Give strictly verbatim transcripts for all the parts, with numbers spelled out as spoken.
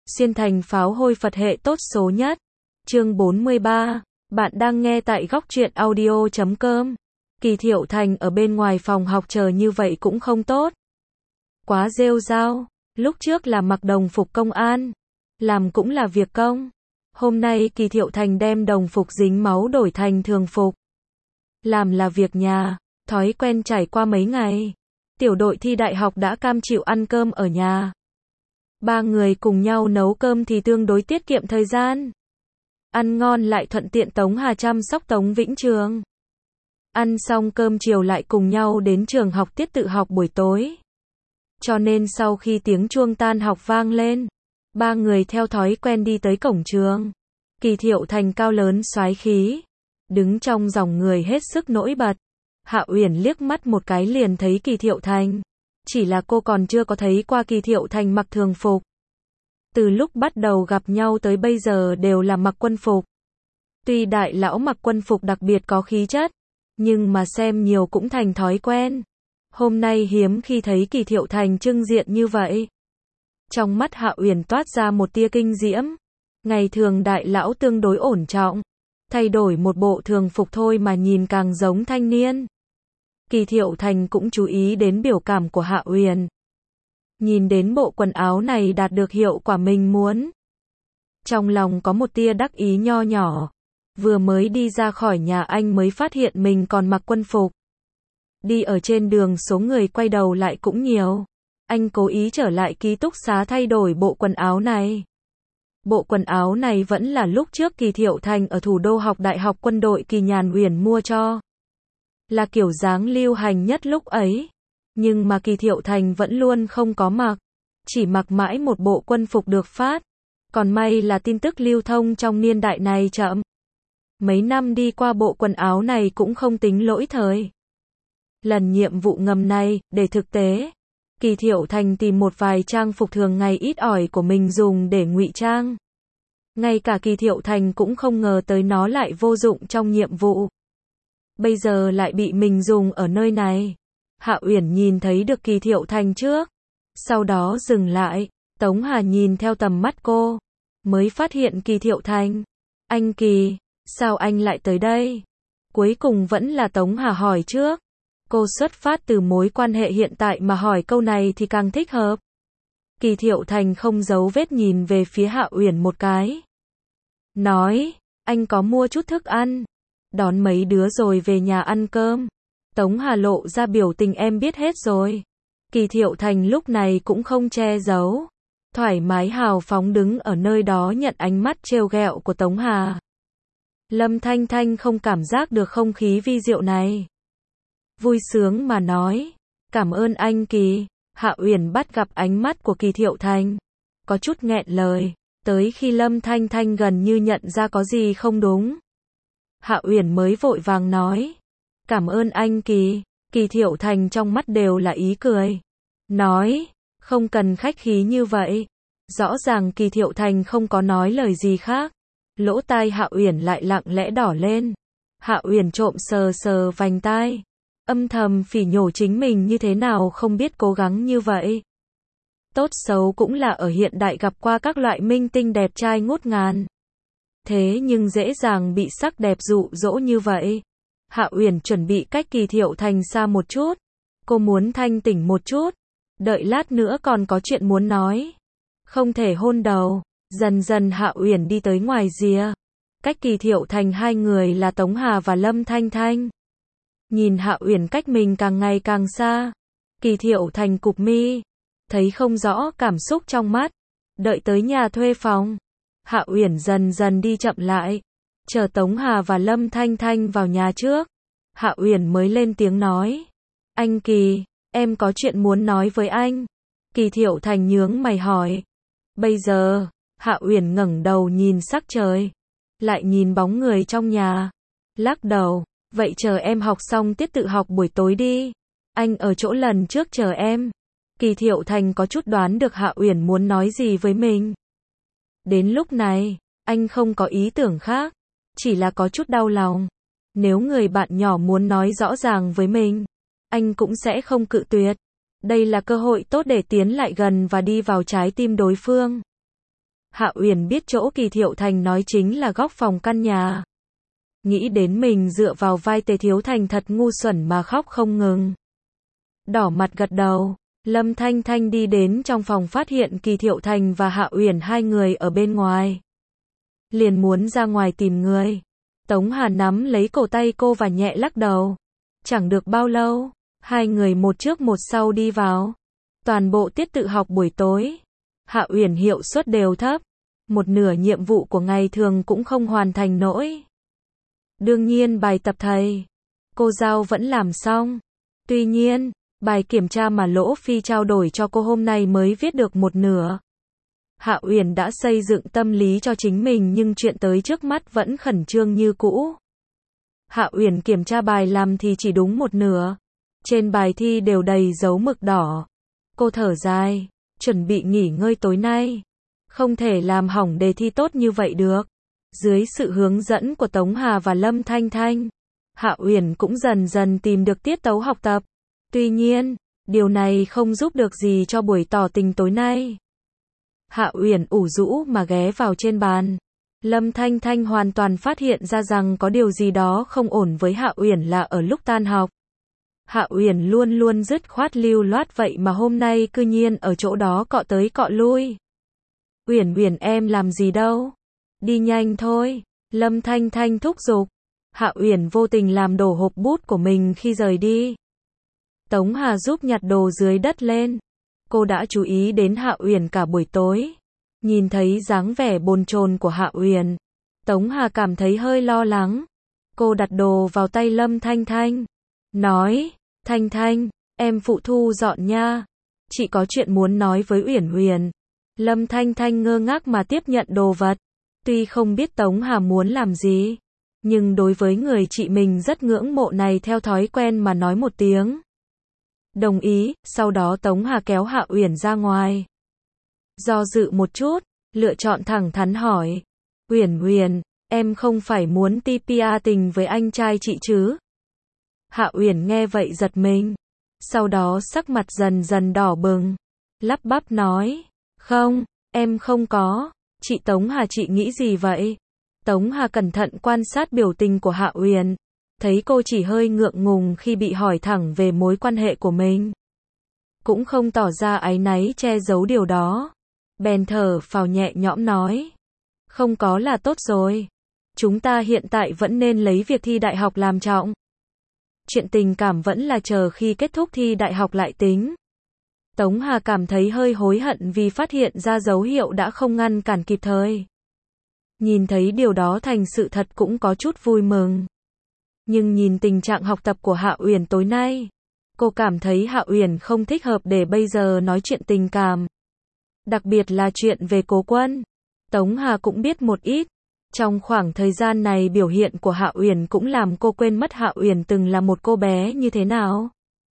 Xuyên thành pháo hôi Phật hệ tốt số nhất. Chương bốn mươi ba. Bạn đang nghe tại góc truyện audio chấm com. Kỳ Thiệu Thành ở bên ngoài phòng học chờ như vậy cũng không tốt. Quá rêu rao, lúc trước là mặc đồng phục công an, làm cũng là việc công. Hôm nay Kỳ Thiệu Thành đem đồng phục dính máu đổi thành thường phục. Làm là việc nhà, thói quen trải qua mấy ngày. Tiểu đội thi đại học đã cam chịu ăn cơm ở nhà. Ba người cùng nhau nấu cơm thì tương đối tiết kiệm thời gian. Ăn ngon lại thuận tiện Tống Hà chăm sóc Tống Vĩnh Trường. Ăn xong cơm chiều lại cùng nhau đến trường học tiết tự học buổi tối. Cho nên sau khi tiếng chuông tan học vang lên, ba người theo thói quen đi tới cổng trường. Kỳ Thiệu Thành cao lớn soái khí, đứng trong dòng người hết sức nổi bật. Hạ Uyển liếc mắt một cái liền thấy Kỳ Thiệu Thành. Chỉ là cô còn chưa có thấy qua Kỳ Thiệu Thành mặc thường phục. Từ lúc bắt đầu gặp nhau tới bây giờ đều là mặc quân phục. Tuy đại lão mặc quân phục đặc biệt có khí chất, nhưng mà xem nhiều cũng thành thói quen. Hôm nay hiếm khi thấy Kỳ Thiệu Thành trưng diện như vậy. Trong mắt Hạ Uyển toát ra một tia kinh diễm. Ngày thường đại lão tương đối ổn trọng, thay đổi một bộ thường phục thôi mà nhìn càng giống thanh niên. Kỳ Thiệu Thành cũng chú ý đến biểu cảm của Hạ Uyển. Nhìn đến bộ quần áo này đạt được hiệu quả mình muốn. Trong lòng có một tia đắc ý nho nhỏ. Vừa mới đi ra khỏi nhà anh mới phát hiện mình còn mặc quân phục. Đi ở trên đường số người quay đầu lại cũng nhiều. Anh cố ý trở lại ký túc xá thay đổi bộ quần áo này. Bộ quần áo này vẫn là lúc trước Kỳ Thiệu Thành ở thủ đô học đại học quân đội Kỳ Nhàn Uyển mua cho. Là kiểu dáng lưu hành nhất lúc ấy. Nhưng mà Kỳ Thiệu Thành vẫn luôn không có mặc. Chỉ mặc mãi một bộ quân phục được phát. Còn may là tin tức lưu thông trong niên đại này chậm. Mấy năm đi qua bộ quần áo này cũng không tính lỗi thời. Lần nhiệm vụ ngầm này, để thực tế, Kỳ Thiệu Thành tìm một vài trang phục thường ngày ít ỏi của mình dùng để ngụy trang. Ngay cả Kỳ Thiệu Thành cũng không ngờ tới nó lại vô dụng trong nhiệm vụ. Bây giờ lại bị mình dùng ở nơi này. Hạ Uyển nhìn thấy được Kỳ Thiệu Thành trước. Sau đó dừng lại. Tống Hà nhìn theo tầm mắt cô. Mới phát hiện Kỳ Thiệu Thành. Anh Kỳ, sao anh lại tới đây? Cuối cùng vẫn là Tống Hà hỏi trước. Cô xuất phát từ mối quan hệ hiện tại mà hỏi câu này thì càng thích hợp. Kỳ Thiệu Thành không giấu vết nhìn về phía Hạ Uyển một cái. Nói, anh có mua chút thức ăn. Đón mấy đứa rồi về nhà ăn cơm. Tống Hà lộ ra biểu tình em biết hết rồi. Kỳ Thiệu Thành lúc này cũng không che giấu. Thoải mái hào phóng đứng ở nơi đó nhận ánh mắt trêu ghẹo của Tống Hà. Lâm Thanh Thanh không cảm giác được không khí vi diệu này. Vui sướng mà nói. Cảm ơn anh Kỳ. Hạ Uyển bắt gặp ánh mắt của Kỳ Thiệu Thành. Có chút nghẹn lời. Tới khi Lâm Thanh Thanh gần như nhận ra có gì không đúng. Hạ Uyển mới vội vàng nói. Cảm ơn anh Kỳ. Kỳ Thiệu Thành trong mắt đều là ý cười. Nói, không cần khách khí như vậy. Rõ ràng Kỳ Thiệu Thành không có nói lời gì khác. Lỗ tai Hạ Uyển lại lặng lẽ đỏ lên. Hạ Uyển trộm sờ sờ vành tai. Âm thầm phỉ nhổ chính mình như thế nào không biết cố gắng như vậy. Tốt xấu cũng là ở hiện đại gặp qua các loại minh tinh đẹp trai ngút ngàn. Thế nhưng dễ dàng bị sắc đẹp dụ dỗ như vậy. Hạ Uyển chuẩn bị cách Kỳ Thiệu Thành xa một chút. Cô muốn thanh tỉnh một chút. Đợi lát nữa còn có chuyện muốn nói. Không thể hôn đầu. Dần dần Hạ Uyển đi tới ngoài rìa. Cách Kỳ Thiệu Thành hai người là Tống Hà và Lâm Thanh Thanh. Nhìn Hạ Uyển cách mình càng ngày càng xa. Kỳ Thiệu Thành cụp mi. Thấy không rõ cảm xúc trong mắt. Đợi tới nhà thuê phòng. Hạ Uyển dần dần đi chậm lại. Chờ Tống Hà và Lâm Thanh Thanh vào nhà trước. Hạ Uyển mới lên tiếng nói. Anh Kỳ, em có chuyện muốn nói với anh. Kỳ Thiệu Thành nhướng mày hỏi. Bây giờ, Hạ Uyển ngẩng đầu nhìn sắc trời. Lại nhìn bóng người trong nhà. Lắc đầu. Vậy chờ em học xong tiết tự học buổi tối đi. Anh ở chỗ lần trước chờ em. Kỳ Thiệu Thành có chút đoán được Hạ Uyển muốn nói gì với mình. Đến lúc này, anh không có ý tưởng khác. Chỉ là có chút đau lòng. Nếu người bạn nhỏ muốn nói rõ ràng với mình, anh cũng sẽ không cự tuyệt. Đây là cơ hội tốt để tiến lại gần và đi vào trái tim đối phương. Hạ Uyển biết chỗ Kỳ Thiệu Thành nói chính là góc phòng căn nhà. Nghĩ đến mình dựa vào vai Tề Thiếu Thành thật ngu xuẩn mà khóc không ngừng. Đỏ mặt gật đầu, Lâm Thanh Thanh đi đến trong phòng phát hiện Kỳ Thiệu Thành và Hạ Uyển hai người ở bên ngoài. Liền muốn ra ngoài tìm người. Tống Hà nắm lấy cổ tay cô và nhẹ lắc đầu. Chẳng được bao lâu, hai người một trước một sau đi vào. Toàn bộ tiết tự học buổi tối. Hạ Uyển hiệu suất đều thấp. Một nửa nhiệm vụ của ngày thường cũng không hoàn thành nổi. Đương nhiên bài tập thầy cô giao vẫn làm xong. Tuy nhiên, bài kiểm tra mà Lỗ Phi trao đổi cho cô hôm nay mới viết được một nửa. Hạ Uyển đã xây dựng tâm lý cho chính mình nhưng chuyện tới trước mắt vẫn khẩn trương như cũ. Hạ Uyển kiểm tra bài làm thì chỉ đúng một nửa. Trên bài thi đều đầy dấu mực đỏ. Cô thở dài, chuẩn bị nghỉ ngơi tối nay. Không thể làm hỏng đề thi tốt như vậy được. Dưới sự hướng dẫn của Tống Hà và Lâm Thanh Thanh, Hạ Uyển cũng dần dần tìm được tiết tấu học tập. Tuy nhiên, điều này không giúp được gì cho buổi tỏ tình tối nay. Hạ Uyển ủ rũ mà ghé vào trên bàn. Lâm Thanh Thanh hoàn toàn phát hiện ra rằng có điều gì đó không ổn với Hạ Uyển là ở lúc tan học. Hạ Uyển luôn luôn dứt khoát lưu loát vậy mà hôm nay cư nhiên ở chỗ đó cọ tới cọ lui. Uyển Uyển em làm gì đâu? Đi nhanh thôi. Lâm Thanh Thanh thúc giục. Hạ Uyển vô tình làm đổ hộp bút của mình khi rời đi. Tống Hà giúp nhặt đồ dưới đất lên. Cô đã chú ý đến Hạ Uyển cả buổi tối. Nhìn thấy dáng vẻ bồn chồn của Hạ Uyển, Tống Hà cảm thấy hơi lo lắng. Cô đặt đồ vào tay Lâm Thanh Thanh. Nói, Thanh Thanh, em phụ thu dọn nha. Chị có chuyện muốn nói với Uyển Uyển. Lâm Thanh Thanh ngơ ngác mà tiếp nhận đồ vật. Tuy không biết Tống Hà muốn làm gì, nhưng đối với người chị mình rất ngưỡng mộ này theo thói quen mà nói một tiếng. Đồng ý, sau đó Tống Hà kéo Hạ Uyển ra ngoài. Do dự một chút, lựa chọn thẳng thắn hỏi. Uyển Uyển, em không phải muốn ti pi a tình với anh trai chị chứ? Hạ Uyển nghe vậy giật mình. Sau đó sắc mặt dần dần đỏ bừng. Lắp bắp nói. Không, em không có. Chị Tống Hà chị nghĩ gì vậy? Tống Hà cẩn thận quan sát biểu tình của Hạ Uyển. Thấy cô chỉ hơi ngượng ngùng khi bị hỏi thẳng về mối quan hệ của mình. Cũng không tỏ ra áy náy che giấu điều đó. Bèn thở phào nhẹ nhõm nói. Không có là tốt rồi. Chúng ta hiện tại vẫn nên lấy việc thi đại học làm trọng. Chuyện tình cảm vẫn là chờ khi kết thúc thi đại học lại tính. Tống Hà cảm thấy hơi hối hận vì phát hiện ra dấu hiệu đã không ngăn cản kịp thời. Nhìn thấy điều đó thành sự thật cũng có chút vui mừng. Nhưng nhìn tình trạng học tập của Hạ Uyển tối nay, cô cảm thấy Hạ Uyển không thích hợp để bây giờ nói chuyện tình cảm. Đặc biệt là chuyện về Cố Quân. Tống Hà cũng biết một ít. Trong khoảng thời gian này biểu hiện của Hạ Uyển cũng làm cô quên mất Hạ Uyển từng là một cô bé như thế nào.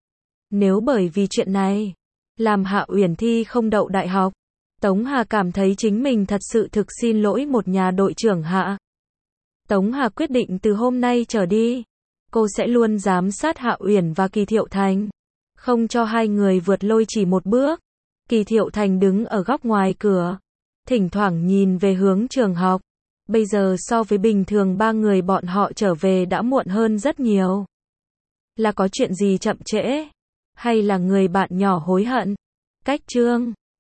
Nếu bởi vì chuyện này, làm Hạ Uyển thi không đậu đại học, Tống Hà cảm thấy chính mình thật sự thực xin lỗi một nhà đội trưởng Hạ. Tống Hà quyết định từ hôm nay trở đi, cô sẽ luôn giám sát Hạ Uyển và Kỳ Thiệu Thành, không cho hai người vượt lôi chỉ một bước. Kỳ Thiệu Thành đứng ở góc ngoài cửa, thỉnh thoảng nhìn về hướng trường học. Bây giờ so với bình thường ba người bọn họ trở về đã muộn hơn rất nhiều. Là có chuyện gì chậm trễ? Hay là người bạn nhỏ hối hận? Cách chương